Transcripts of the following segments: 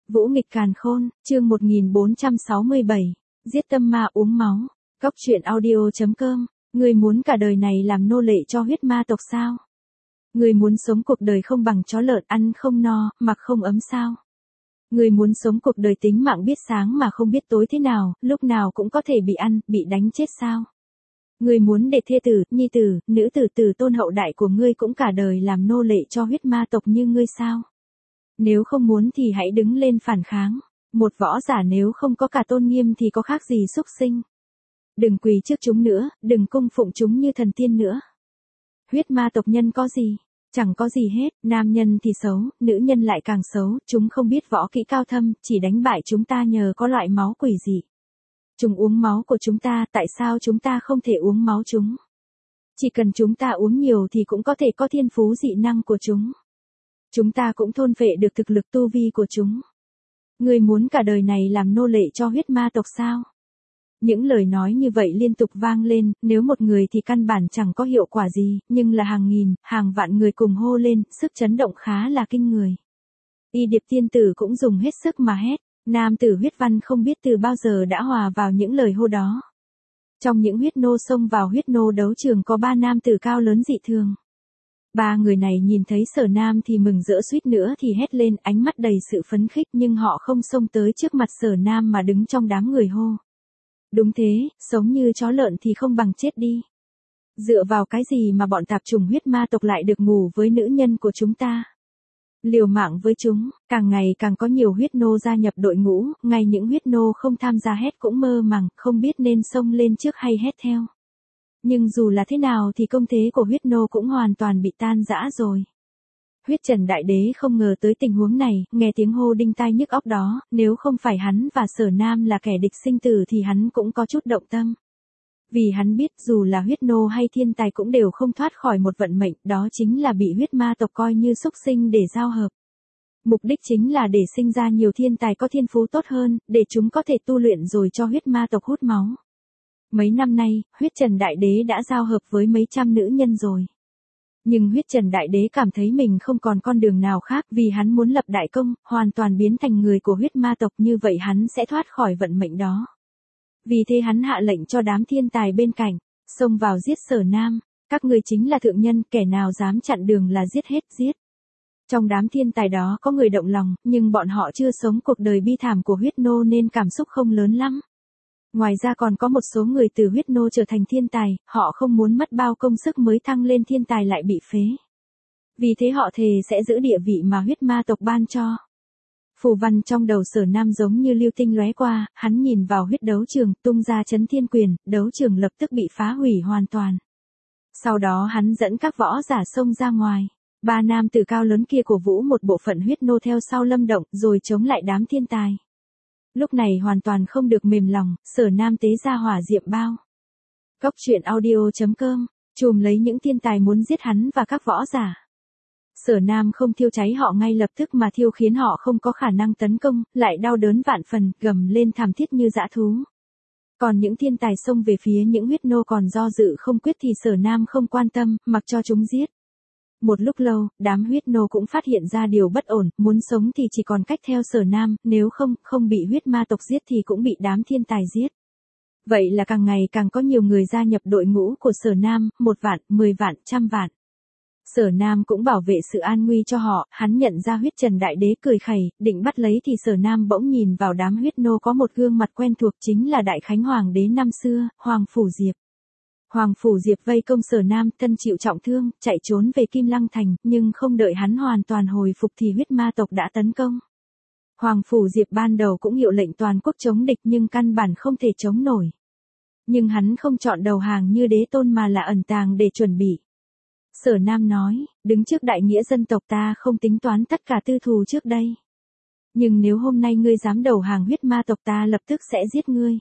Vũ nghịch càn khôn, chương 1467, giết tâm ma uống máu. Góc truyện audio.com, người muốn cả đời này làm nô lệ cho huyết ma tộc sao? Người muốn sống cuộc đời không bằng chó lợn, ăn không no, mặc không ấm sao? Người muốn sống cuộc đời tính mạng biết sáng mà không biết tối thế nào, lúc nào cũng có thể bị ăn, bị đánh chết sao? Người muốn để thê tử, nhi tử, nữ tử tử tôn hậu đại của ngươi cũng cả đời làm nô lệ cho huyết ma tộc như ngươi sao? Nếu không muốn thì hãy đứng lên phản kháng. Một võ giả nếu không có cả tôn nghiêm thì có khác gì súc sinh. Đừng quỳ trước chúng nữa, đừng cung phụng chúng như thần tiên nữa. Huyết ma tộc nhân có gì? Chẳng có gì hết, nam nhân thì xấu, nữ nhân lại càng xấu, chúng không biết võ kỹ cao thâm, chỉ đánh bại chúng ta nhờ có loại máu quỷ dị. Chúng uống máu của chúng ta, tại sao chúng ta không thể uống máu chúng? Chỉ cần chúng ta uống nhiều thì cũng có thể có thiên phú dị năng của chúng. Chúng ta cũng thôn phệ được thực lực tu vi của chúng. Ngươi muốn cả đời này làm nô lệ cho huyết ma tộc sao? Những lời nói như vậy liên tục vang lên, nếu một người thì căn bản chẳng có hiệu quả gì, nhưng là hàng nghìn, hàng vạn người cùng hô lên, sức chấn động khá là kinh người. Y Điệp tiên tử cũng dùng hết sức mà hét, nam tử huyết văn không biết từ bao giờ đã hòa vào những lời hô đó. Trong những huyết nô xông vào huyết nô đấu trường có 3 nam tử cao lớn dị thường. 3 người này nhìn thấy Sở Nam thì mừng rỡ suýt nữa thì hét lên, ánh mắt đầy sự phấn khích, nhưng họ không xông tới trước mặt Sở Nam mà đứng trong đám người hô. Đúng thế, sống như chó lợn thì không bằng chết đi. Dựa vào cái gì mà bọn tạp chủng huyết ma tộc lại được ngủ với nữ nhân của chúng ta? Liều mạng với chúng, càng ngày càng có nhiều huyết nô gia nhập đội ngũ, ngay những huyết nô không tham gia hét cũng mơ màng, không biết nên xông lên trước hay hét theo. Nhưng dù là thế nào thì công thế của huyết nô cũng hoàn toàn bị tan rã rồi. Huyết Trần Đại Đế không ngờ tới tình huống này, nghe tiếng hô đinh tai nhức óc đó, nếu không phải hắn và Sở Nam là kẻ địch sinh tử thì hắn cũng có chút động tâm. Vì hắn biết dù là huyết nô hay thiên tài cũng đều không thoát khỏi một vận mệnh, đó chính là bị huyết ma tộc coi như súc sinh để giao hợp. Mục đích chính là để sinh ra nhiều thiên tài có thiên phú tốt hơn, để chúng có thể tu luyện rồi cho huyết ma tộc hút máu. Mấy năm nay, Huyết Trần Đại Đế đã giao hợp với mấy trăm nữ nhân rồi. Nhưng Huyết Trần Đại Đế cảm thấy mình không còn con đường nào khác vì hắn muốn lập đại công, hoàn toàn biến thành người của huyết ma tộc, như vậy hắn sẽ thoát khỏi vận mệnh đó. Vì thế hắn hạ lệnh cho đám thiên tài bên cạnh, xông vào giết Sở Nam, các người chính là thượng nhân, kẻ nào dám chặn đường là giết hết, giết. Trong đám thiên tài đó có người động lòng, nhưng bọn họ chưa sống cuộc đời bi thảm của huyết nô nên cảm xúc không lớn lắm. Ngoài ra còn có một số người từ huyết nô trở thành thiên tài, họ không muốn mất bao công sức mới thăng lên thiên tài lại bị phế. Vì thế họ thề sẽ giữ địa vị mà huyết ma tộc ban cho. Phù văn trong đầu Sở Nam giống như lưu tinh lóe qua, hắn nhìn vào huyết đấu trường, tung ra chấn thiên quyền, đấu trường lập tức bị phá hủy hoàn toàn. Sau đó hắn dẫn các võ giả xông ra ngoài. 3 nam tử cao lớn kia cổ vũ một bộ phận huyết nô theo sau Lâm Động, rồi chống lại đám thiên tài. Lúc này hoàn toàn không được mềm lòng, Sở Nam tế ra hỏa diệm bao. Góc truyện audio.com, chùm lấy những thiên tài muốn giết hắn và các võ giả. Sở Nam không thiêu cháy họ ngay lập tức mà thiêu khiến họ không có khả năng tấn công, lại đau đớn vạn phần, gầm lên thảm thiết như dã thú. Còn những thiên tài xông về phía những huyết nô còn do dự không quyết thì Sở Nam không quan tâm, mặc cho chúng giết. Một lúc lâu, đám huyết nô cũng phát hiện ra điều bất ổn, muốn sống thì chỉ còn cách theo Sở Nam, nếu không bị huyết ma tộc giết thì cũng bị đám thiên tài giết. Vậy là càng ngày càng có nhiều người gia nhập đội ngũ của Sở Nam, 1 vạn, 10 vạn, 100 vạn. Sở Nam cũng bảo vệ sự an nguy cho họ, hắn nhận ra Huyết Trần Đại Đế cười khẩy, định bắt lấy thì Sở Nam bỗng nhìn vào đám huyết nô có một gương mặt quen thuộc, chính là Đại Khánh Hoàng đế năm xưa, Hoàng Phủ Diệp. Hoàng Phủ Diệp vây công Sở Nam, thân chịu trọng thương, chạy trốn về Kim Lăng Thành, nhưng không đợi hắn hoàn toàn hồi phục thì huyết ma tộc đã tấn công. Hoàng Phủ Diệp ban đầu cũng hiệu lệnh toàn quốc chống địch nhưng căn bản không thể chống nổi. Nhưng hắn không chọn đầu hàng như đế tôn mà là ẩn tàng để chuẩn bị. Sở Nam nói, đứng trước đại nghĩa dân tộc ta không tính toán tất cả tư thù trước đây. Nhưng nếu hôm nay ngươi dám đầu hàng huyết ma tộc ta lập tức sẽ giết ngươi.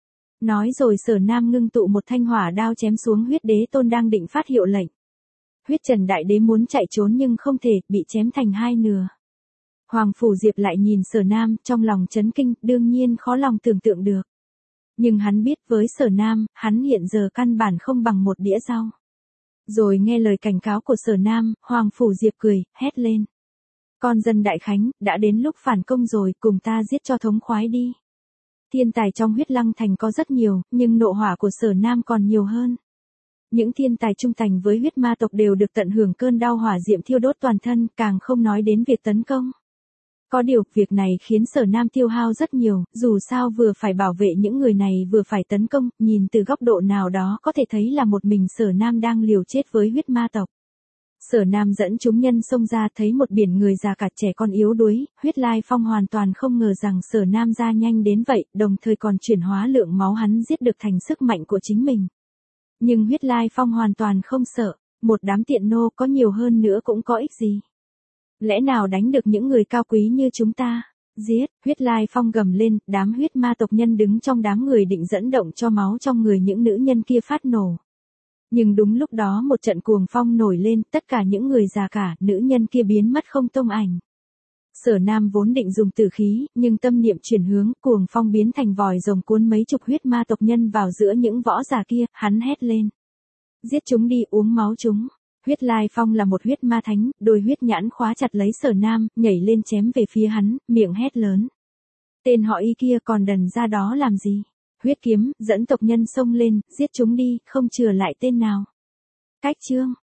Nói rồi Sở Nam ngưng tụ một thanh hỏa đao chém xuống huyết đế tôn đang định phát hiệu lệnh. Huyết Trần Đại Đế muốn chạy trốn nhưng không thể, bị chém thành 2 nửa. Hoàng Phủ Diệp lại nhìn Sở Nam, trong lòng chấn kinh, đương nhiên khó lòng tưởng tượng được. Nhưng hắn biết với Sở Nam, hắn hiện giờ căn bản không bằng một đĩa rau. Rồi nghe lời cảnh cáo của Sở Nam, Hoàng Phủ Diệp cười, hét lên. Con dân Đại Khánh, đã đến lúc phản công rồi, cùng ta giết cho thống khoái đi. Thiên tài trong Huyết Lăng Thành có rất nhiều, nhưng nộ hỏa của Sở Nam còn nhiều hơn. Những thiên tài trung thành với huyết ma tộc đều được tận hưởng cơn đau hỏa diệm thiêu đốt toàn thân, càng không nói đến việc tấn công. Có điều, việc này khiến Sở Nam tiêu hao rất nhiều, dù sao vừa phải bảo vệ những người này vừa phải tấn công, nhìn từ góc độ nào đó có thể thấy là một mình Sở Nam đang liều chết với huyết ma tộc. Sở Nam dẫn chúng nhân xông ra thấy một biển người già cả trẻ con yếu đuối, Huyết Lai Phong hoàn toàn không ngờ rằng Sở Nam ra nhanh đến vậy, đồng thời còn chuyển hóa lượng máu hắn giết được thành sức mạnh của chính mình. Nhưng Huyết Lai Phong hoàn toàn không sợ, một đám tiện nô có nhiều hơn nữa cũng có ích gì. Lẽ nào đánh được những người cao quý như chúng ta? Giết, Huyết Lai Phong gầm lên, đám huyết ma tộc nhân đứng trong đám người định dẫn động cho máu trong người những nữ nhân kia phát nổ. Nhưng đúng lúc đó một trận cuồng phong nổi lên, tất cả những người già cả, nữ nhân kia biến mất không tung ảnh. Sở Nam vốn định dùng tử khí, nhưng tâm niệm chuyển hướng, cuồng phong biến thành vòi rồng cuốn mấy chục huyết ma tộc nhân vào giữa những võ giả kia, hắn hét lên. Giết chúng đi, uống máu chúng. Huyết Lai Phong là một huyết ma thánh, đôi huyết nhãn khóa chặt lấy Sở Nam, nhảy lên chém về phía hắn, miệng hét lớn. Tên họ Y kia còn đần ra đó làm gì? Huyết kiếm, dẫn tộc nhân xông lên, giết chúng đi, không chừa lại tên nào. Cách chương.